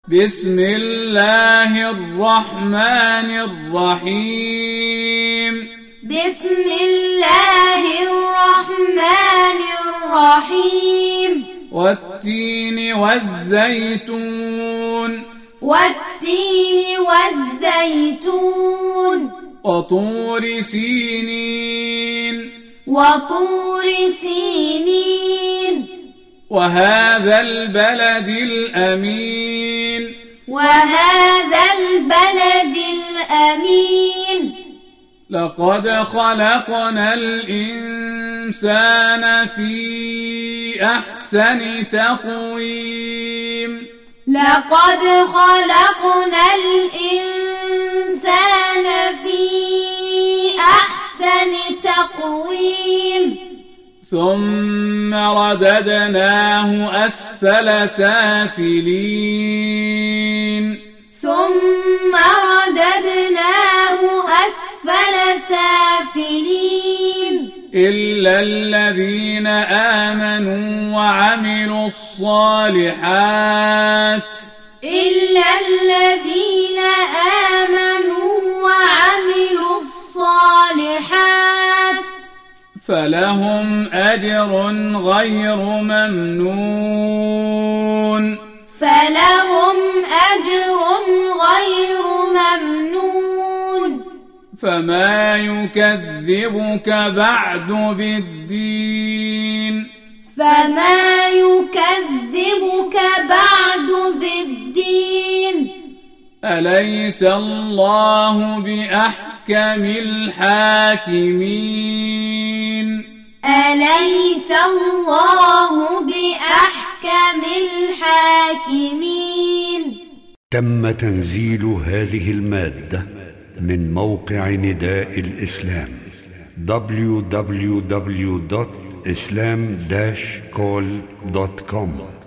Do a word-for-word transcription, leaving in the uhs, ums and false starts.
بسم الله الرحمن الرحيم بسم الله الرحمن الرحيم والتين والزيتون والتين والزيتون وطور سينين وطور سينين وهذا البلد الأمين وهذا البلد الأمين لقد خلقنا الإنسان في أحسن تقويم لقد خلقنا الإنسان في أحسن تقويم ثم رددناه أسفل سافلين ثم رددناه أسفل سافلين إلا الذين آمنوا وعملوا الصالحات إلا الذين آمنوا وعملوا الصالحات فلهم أجر غير ممنون فلهم أجر غير ممنون فما يكذبك بعد بالدين فما يكذبك بعد بالدين أليس الله بأحكم الحاكمين أليس الله بأحكم الحاكمين. تم تنزيل هذه المادة من موقع نداء الإسلام دبليو دبليو دبليو دوت إسلام داش كول دوت كوم.